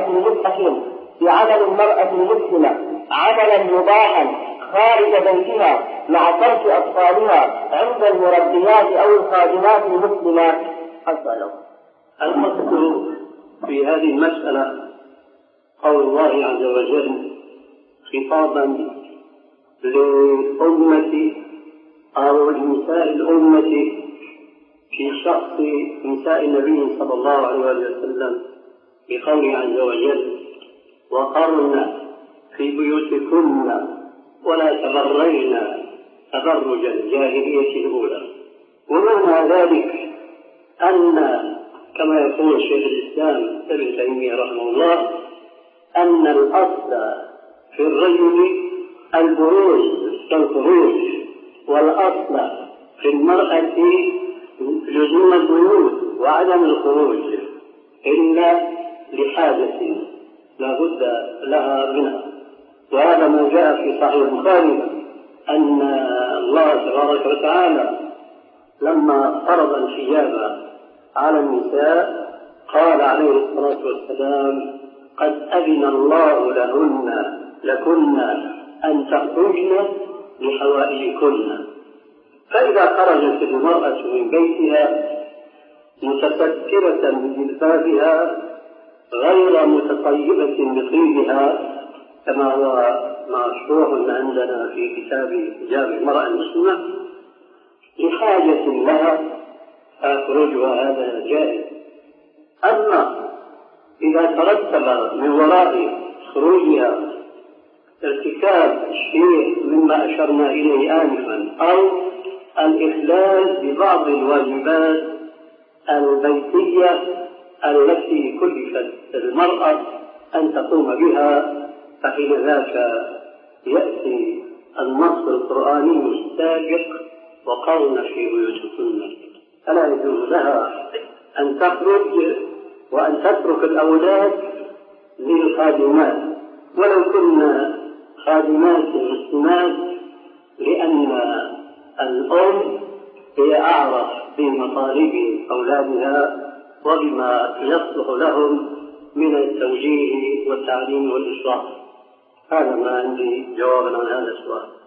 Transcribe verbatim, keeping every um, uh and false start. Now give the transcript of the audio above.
مستقيم بعمل المرأة المسلمة عملا مباحا خارج بيتها مع ترك أطفالها عند المربيات أو الخادمات المسلمات. أسأله. الأصل في هذه المسألة قول الله عز وجل خطابا للأمة أو لنساء الأمة في شخص نساء النبي صلى الله عليه وسلم بقوله عز وجل وقرن في بيوتكن ولا تبرجن تبرج الجاهلية الأولى. ومعنى ذلك أن كما يقول شيخ الإسلام ابن تيمية رحمه الله أن الأصل في الرجل البروز كالخروج، والأصل في المرأة لزوم البيوت وعدم الخروج إلا لحاجة لا بد لها منها. وهذا ما جاء في صحيح البخاري أن الله تبارك وتعالى لما فرض الحجاب على النساء قال عليه الصلاة والسلام قد أذن الله لهن لكن أن تخرجن لحوائجكن. فإذا خرجت المرأة من بيتها متسترة بجلبابها غير متطيبة بطيبها كما هو مشروع عندنا في كتاب حجاب المرأة المسلمة لحاجة لها فخروجها هذا جائز. أما إذا ترتب من وراء خروجها ارتكاب شيء مما أشرنا إليه آنفا أو الإخلال ببعض الواجبات البيتية التي كلفت المرأة أن تقوم بها، فحين ذاك يأتي النص القرآني السابق وقرن في بيوتكن، فلا يجوز لها أن تخرج وأن تترك الأولاد للخادمات ولو كنا خادمات مسلمات، لأن الأم هي أعرف بمطالب أولادها وبما يصلح لهم من التوجيه والتعليم والإصلاح. هذا ما عندي جوابا عن هذا السؤال.